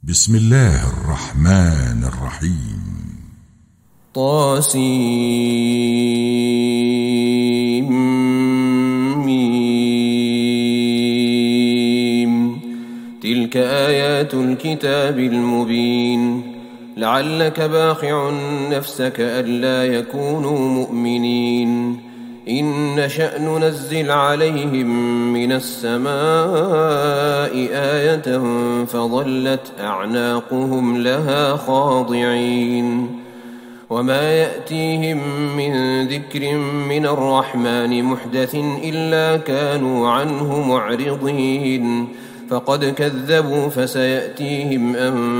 بسم الله الرحمن الرحيم. طاسيم. تلك آيات الكتاب المبين. لعلك باخع نفسك ألا يكونوا مؤمنين. إن نشأ ننزل عليهم من السماء آية فظلت أعناقهم لها خاضعين. وما يأتيهم من ذكر من الرحمن محدث إلا كانوا عنه معرضين. فقد كذبوا فسيأتيهم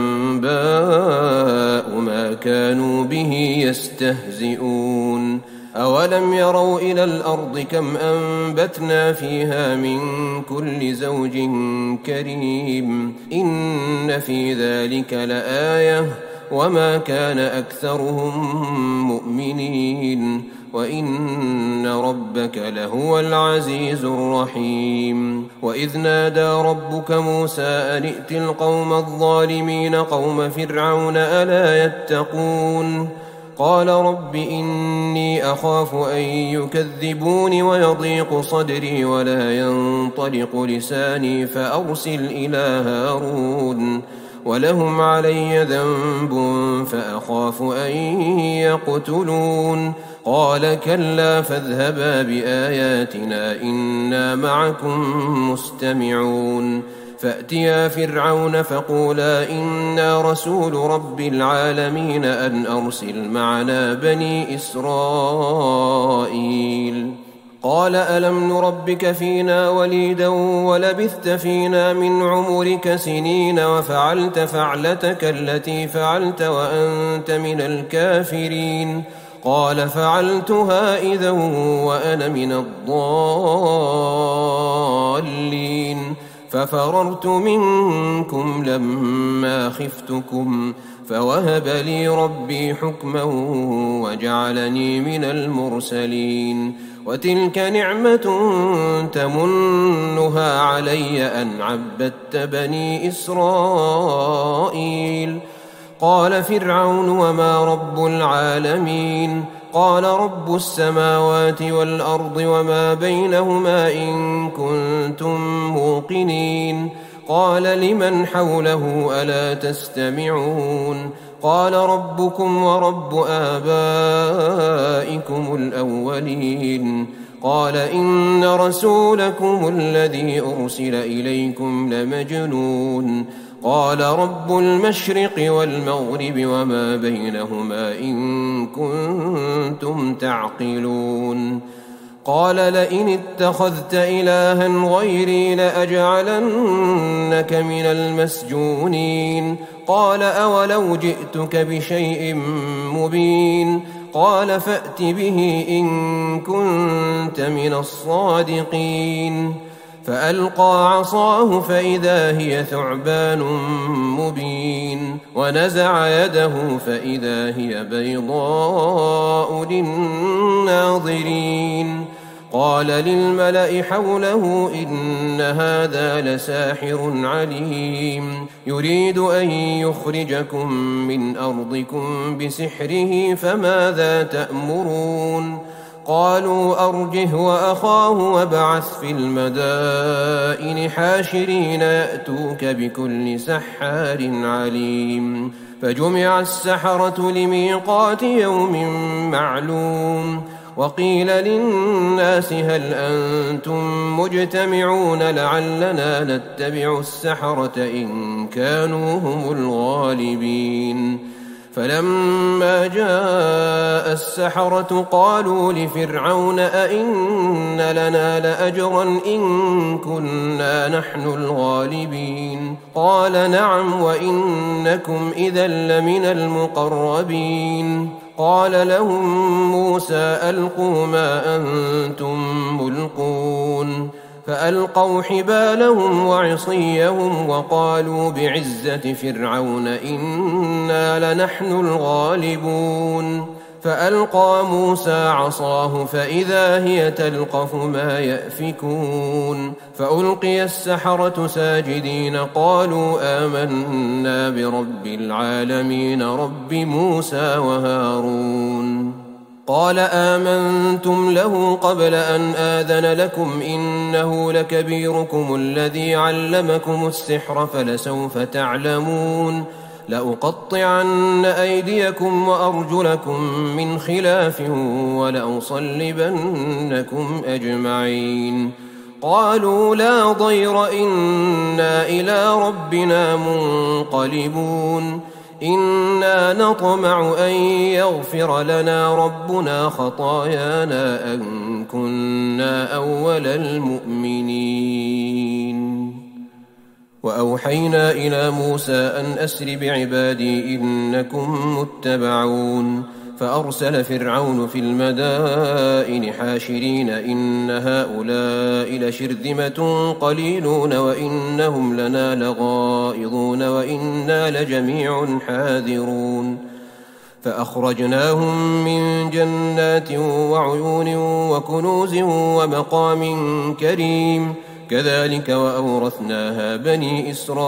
أنباء ما كانوا به يستهزئون. أولم يروا إلى الأرض كم أنبتنا فيها من كل زوج كريم. إن في ذلك لآية وما كان أكثرهم مؤمنين وإن ربك لهو العزيز الرحيم. وإذ نادى ربك موسى أن ائت القوم الظالمين قوم فرعون ألا يتقون. قال رب إني أخاف أن يكذبون ويضيق صدري ولا ينطلق لساني فأرسل إلى هارون ولهم علي ذنب فأخاف أن يقتلون. قال كلا فاذهبا بآياتنا إنا معكم مستمعون. فأتيا فرعون فقولا إنا رسول رب العالمين أن أرسل معنا بني إسرائيل. قال ألم نربك فينا وليدا ولبثت فينا من عمرك سنين وفعلت فعلتك التي فعلت وأنت من الكافرين. قال فعلتها إذا وأنا من الضالين. ففررت منكم لما خفتكم فوهب لي ربي حكما وجعلني من المرسلين. وتلك نعمة تمنها علي أن عبدت بني إسرائيل. قال فرعون وما رب العالمين. قال رب السماوات والأرض وما بينهما إن كنتم موقنين. قال لمن حوله ألا تستمعون. قال ربكم ورب آبائكم الأولين. قال إن رسولكم الذي أرسل إليكم لمجنون. قال رب المشرق والمغرب وما بينهما إن كنتم تعقلون. قال لئن اتخذت إلها غيري لأجعلنك من المسجونين. قال أولو جئتك بشيء مبين. قال فأت به إن كنت من الصادقين. فألقى عصاه فإذا هي ثعبان مبين. ونزع يده فإذا هي بيضاء للناظرين. قال للملأ حوله إن هذا لساحر عليم يريد أن يخرجكم من أرضكم بسحره فماذا تأمرون. قالوا أرجه وأخاه وابعث في المدائن حاشرين يأتوك بكل سحار عليم. فجمع السحرة لميقات يوم معلوم. وقيل للناس هل أنتم مجتمعون لعلنا نتبع السحرة إن كانوا هم الغالبين. فلما جاء السحرة قالوا لفرعون أئن لنا لأجرا إن كنا نحن الغالبين. قال نعم وإنكم إذا لمن المقربين. قال لهم موسى ألقوا ما أنتم ملقون. فألقوا حبالهم وعصيهم وقالوا بعزة فرعون إنا لنحن الغالبون. فألقى موسى عصاه فإذا هي تلقف ما يأفكون فألقي السحرة ساجدين قالوا آمنا برب العالمين رب موسى وهارون قال آمنتم له قبل أن آذن لكم إنه لكبيركم الذي علمكم السحر فلسوف تعلمون لأقطعن أيديكم وأرجلكم من خلاف ولأصلبنكم أجمعين قالوا لا ضير إنا إلى ربنا منقلبون إنا نطمع أن يغفر لنا ربنا خطايانا أن كنا أول المؤمنين وأوحينا إلى موسى أن أسر بعبادي إنكم متبعون فأرسل فرعون في المدائن حاشرين إن هؤلاء لشرذمة قليلون وإنهم لنا لغائظون وإنا لجميع حاذرون فأخرجناهم من جنات وعيون وكنوز ومقام كريم كذلك وأورثناها بني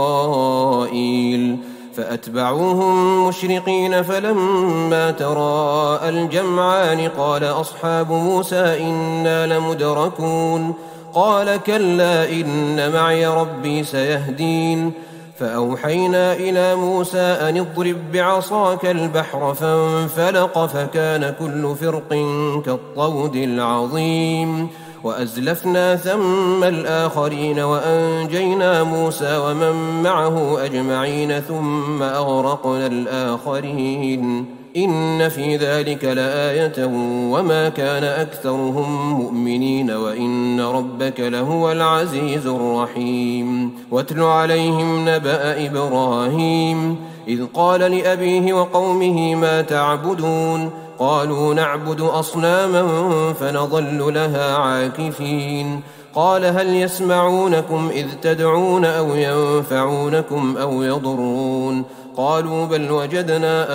إسرائيل فأتبعوهم مشرقين فلما تراءى الجمعان قال أصحاب موسى إنا لمدركون قال كلا إن معي ربي سيهدين فأوحينا إلى موسى أن اضرب بعصاك البحر فانفلق فكان كل فرق كالطود العظيم وأزلفنا ثم الآخرين وأنجينا موسى ومن معه أجمعين ثم أغرقنا الآخرين إن في ذلك لآية وما كان أكثرهم مؤمنين وإن ربك لهو العزيز الرحيم واتل عليهم نبأ إبراهيم إذ قال لأبيه وقومه ما تعبدون قالوا نعبد أصناما فنظل لها عاكفين قال هل يسمعونكم إذ تدعون أو ينفعونكم أو يضرون قالوا بل وجدنا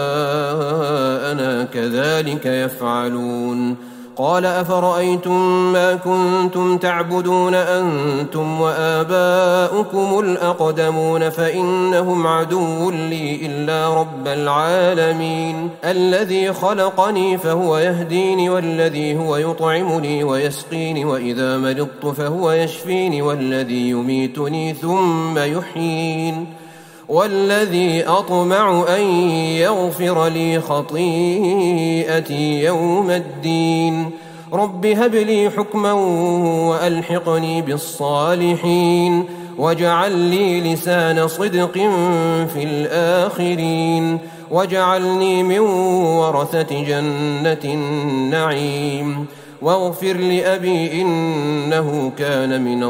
آباءنا كذلك يفعلون قال أفرأيتم ما كنتم تعبدون أنتم وآباؤكم الأقدمون فإنهم عدو لي إلا رب العالمين الذي خلقني فهو يهديني والذي هو يطعمني ويسقيني وإذا مرضت فهو يشفيني والذي يميتني ثم يحيين والذي أطمع أن يغفر لي خطيئتي يوم الدين رب هب لي حكما وألحقني بالصالحين واجعل لي لسان صدق في الآخرين واجعلني من ورثة جنة النعيم واغفر لأبي إنه كان من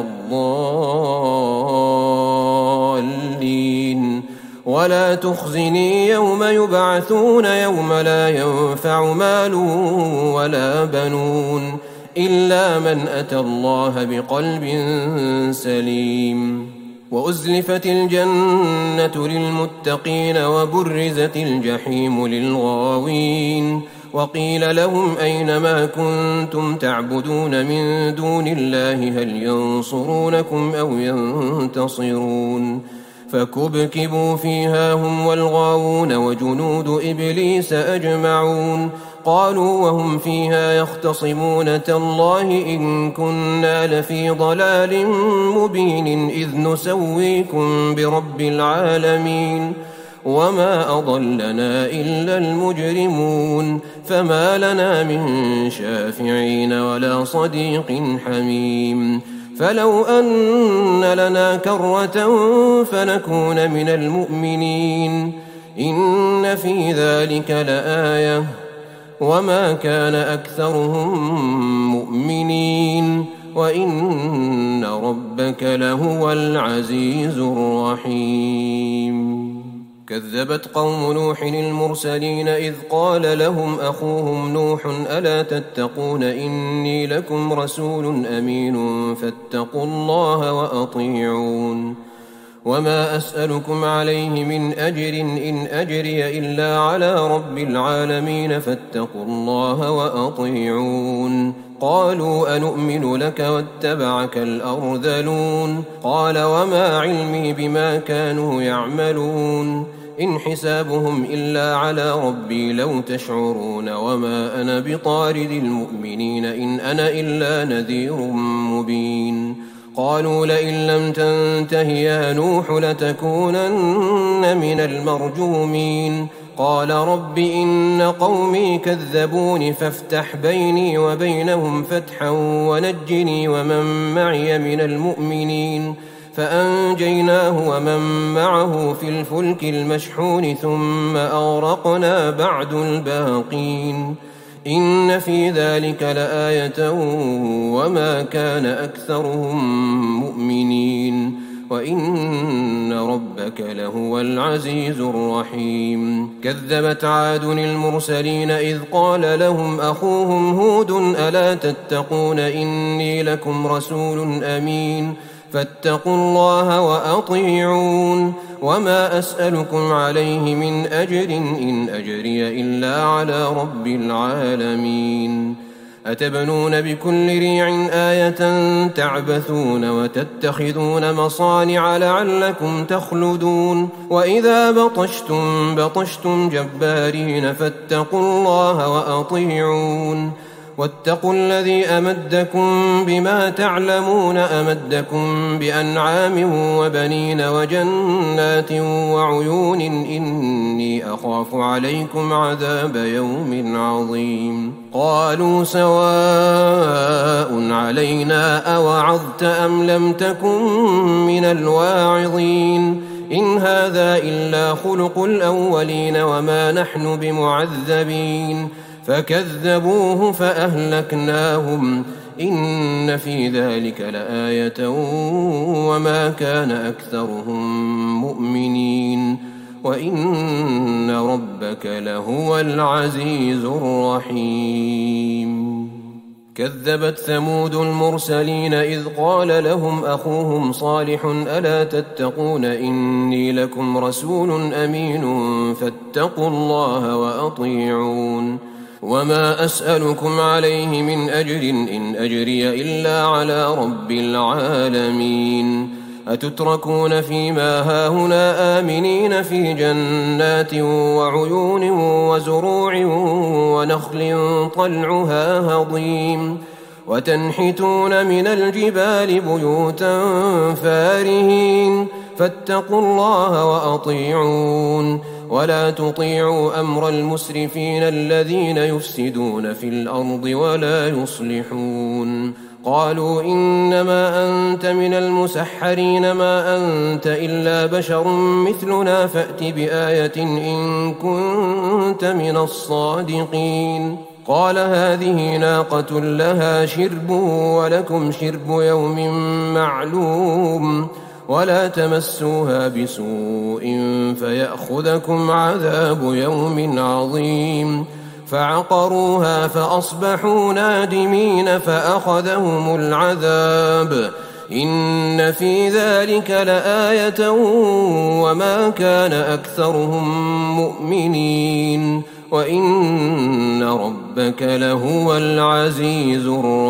الضالين ولا تخزني يوم يبعثون يوم لا ينفع مال ولا بنون إلا من أتى الله بقلب سليم وأزلفت الجنة للمتقين وبرزت الجحيم للغاوين وقيل لهم أين ما كنتم تعبدون من دون الله هل ينصرونكم أو ينتصرون فكبكبوا فيها هم والغاوون وجنود إبليس أجمعون قالوا وهم فيها يختصمون تالله إن كنا لفي ضلال مبين إذ نسويكم برب العالمين وما أضلنا إلا المجرمون فما لنا من شافعين ولا صديق حميم فلو أن لنا كرة فنكون من المؤمنين إن في ذلك لآية وما كان أكثرهم مؤمنين وإن ربك لهو العزيز الرحيم كذبت قوم نوح المرسلين إذ قال لهم أخوهم نوح ألا تتقون إني لكم رسول أمين فاتقوا الله وأطيعون ومن وما أسألكم عليه من أجر إن أجري إلا على رب العالمين فاتقوا الله وأطيعون قالوا أنؤمن لك واتبعك الأرذلون قال وما علمي بما كانوا يعملون إن حسابهم إلا على ربي لو تشعرون وما أنا بطارد المؤمنين إن أنا إلا نذير مبين قالوا لئن لم تنته يا نوح لتكونن من المرجومين قال رب إن قومي كذبون فافتح بيني وبينهم فتحا ونجني ومن معي من المؤمنين فأنجيناه ومن معه في الفلك المشحون ثم أغرقنا بعد الباقين إن في ذلك لآية وما كان أكثرهم مؤمنين وإن ربك لهو العزيز الرحيم كذبت عاد المرسلين إذ قال لهم أخوهم هود ألا تتقون إني لكم رسول أمين فاتقوا الله وأطيعون وما أسألكم عليه من أجر إن أجري إلا على رب العالمين أتبنون بكل ريع آية تعبثون وتتخذون مصانع لعلكم تخلدون وإذا بطشتم جبارين فاتقوا الله وأطيعون واتقوا الذي أمدكم بما تعلمون أمدكم بأنعام وبنين وجنات وعيون إني أخاف عليكم عذاب يوم عظيم قالوا سواء علينا أوعظت أم لم تكن من الواعظين إن هذا إلا خلق الأولين وما نحن بمعذبين فكذبوه فأهلكناهم إن في ذلك لآية وما كان أكثرهم مؤمنين وإن ربك لهو العزيز الرحيم كذبت ثمود المرسلين إذ قال لهم أخوهم صالح ألا تتقون إني لكم رسول أمين فاتقوا الله وأطيعون وما أسألكم عليه من أجر إن أجري إلا على رب العالمين أتتركون فيما هاهنا آمنين في جنات وعيون وزروع ونخل طلعها هضيم وتنحتون من الجبال بيوتا فارهين فاتقوا الله وأطيعون ولا تطيعوا أمر المسرفين الذين يفسدون في الأرض ولا يصلحون قالوا إنما أنت من المسحرين ما أنت إلا بشر مثلنا فأت بآية إن كنت من الصادقين قال هذه ناقة لها شرب ولكم شرب يوم معلوم ولا تمسوها بسوء فيأخذكم عذاب يوم عظيم فعقروها فأصبحوا نادمين فأخذهم العذاب إن في ذلك لآية وما كان أكثرهم مؤمنين وإن ربك لهو العزيز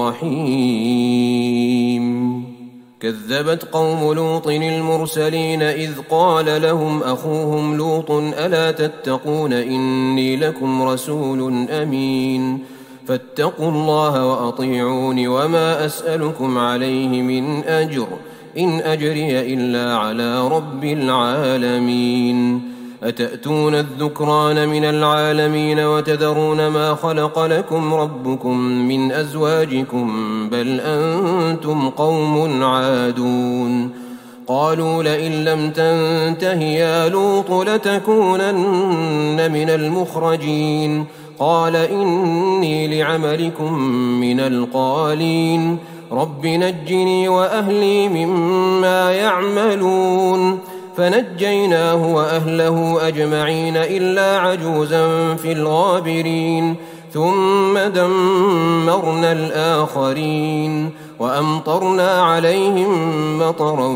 الرحيم كذبت قوم لوط المرسلين إذ قال لهم أخوهم لوط ألا تتقون إني لكم رسول أمين فاتقوا الله وأطيعون وما أسألكم عليه من أجر إن أجري إلا على رب العالمين أتأتون الذكران من العالمين وتذرون ما خلق لكم ربكم من أزواجكم بل أنتم قوم عادون قالوا لئن لم تنته يا لوط لتكونن من المخرجين قال إني لعملكم من القالين رب نجني وأهلي مما يعملون فنجيناه وأهله أجمعين إلا عجوزا في الغابرين ثم دمرنا الآخرين وأمطرنا عليهم مطرا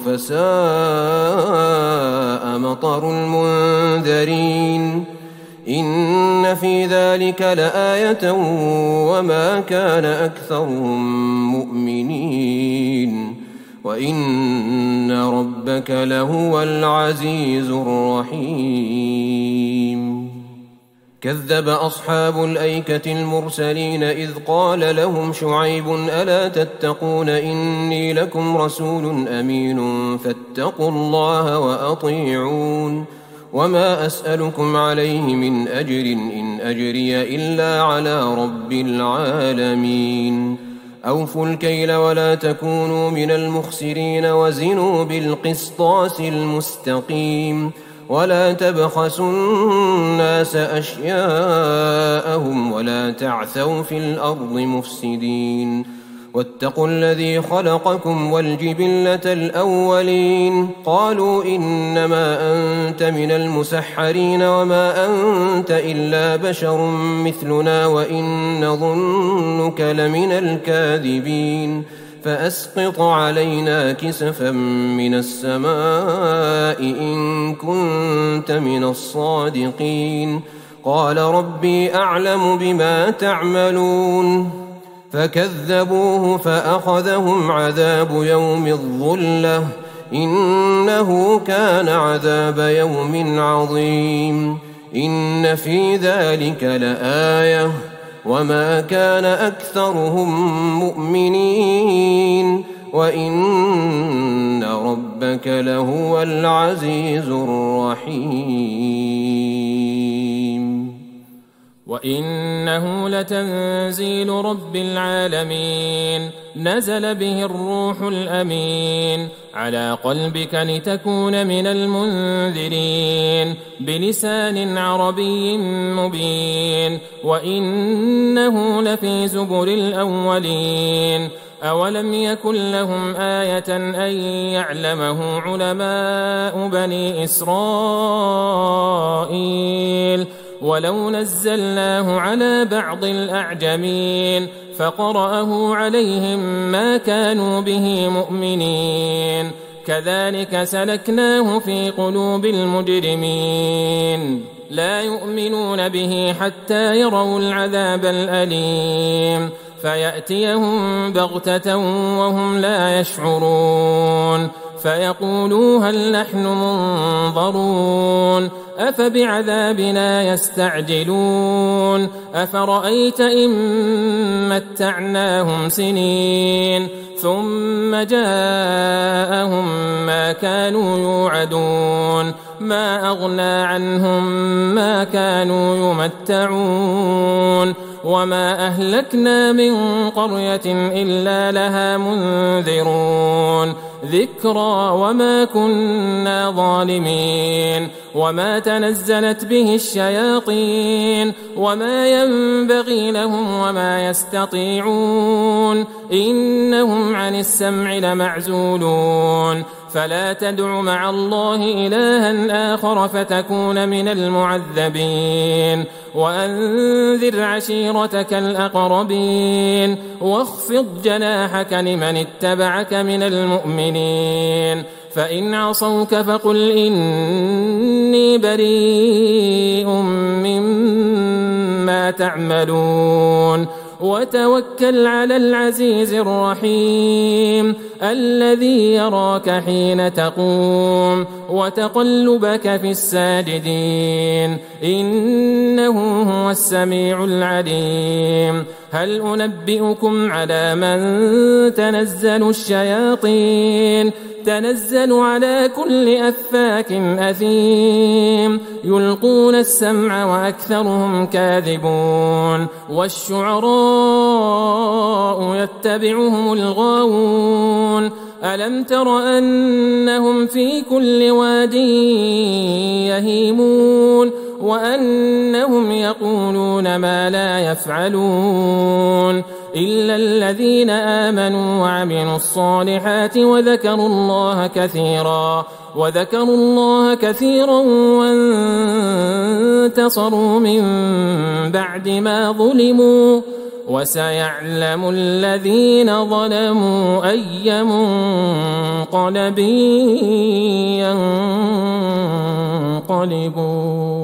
فساء مطر المنذرين إن في ذلك لآية وما كان أكثرهم مؤمنين وإن ربك لهو العزيز الرحيم كذب أصحاب الأيكة المرسلين إذ قال لهم شعيب ألا تتقون إني لكم رسول أمين فاتقوا الله وأطيعون وما أسألكم عليه من أجر إن أجري إلا على رب العالمين أوفوا الكيل ولا تكونوا من المخسرين وزنوا بالقسطاس المستقيم ولا تبخسوا الناس أشياءهم ولا تعثوا في الأرض مفسدين واتقوا الذي خلقكم والجبلة الأولين قالوا إنما أنت من المسحرين وما أنت إلا بشر مثلنا وإن نظنك لمن الكاذبين فأسقط علينا كسفا من السماء إن كنت من الصادقين قال ربي أعلم بما تعملون فكذبوه فأخذهم عذاب يوم الظلة إنه كان عذاب يوم عظيم إن في ذلك لآية وما كان أكثرهم مؤمنين وإن ربك لهو العزيز الرحيم وإنه لتنزيل رب العالمين نزل به الروح الأمين على قلبك لتكون من المنذرين بلسان عربي مبين وإنه لفي زبر الأولين أولم يكن لهم آية أن يعلمه علماء بني إسرائيل ولو نزلناه على بعض الأعجمين فقرأه عليهم ما كانوا به مؤمنين كذلك سلكناه في قلوب المجرمين لا يؤمنون به حتى يروا العذاب الأليم فيأتيهم بغتة وهم لا يشعرون فيقولوا هل نحن منظرون أفبعذابنا يستعجلون أفرأيت إن متعناهم سنين ثم جاءهم ما كانوا يوعدون ما أغنى عنهم ما كانوا يمتعون وما أهلكنا من قرية إلا لها منذرون ذكرى وما كنا ظالمين وما تنزلت به الشياطين وما ينبغي لهم وما يستطيعون إنهم عن السمع لمعزولون فلا تدع مع الله إلها آخر فتكون من المعذبين وأنذر عشيرتك الأقربين واخفض جناحك لمن اتبعك من المؤمنين فإن عصوك فقل إني بريء مما تعملون وتوكل على العزيز الرحيم الذي يراك حين تقوم وتقلبك في الساجدين إنه هو السميع العليم هل أنبئكم على من تنزل الشياطين تنزل على كل أفاك أثيم يلقون السمع وأكثرهم كاذبون والشعراء يتبعهم الغاوون ألم تر أنهم في كل واد يهيمون وأنهم يقولون ما لا يفعلون إلا الذين آمنوا وعملوا الصالحات وذكروا الله كثيرا وانتصروا من بعد ما ظلموا وسيعلم الذين ظلموا أي منقلب ينقلبون.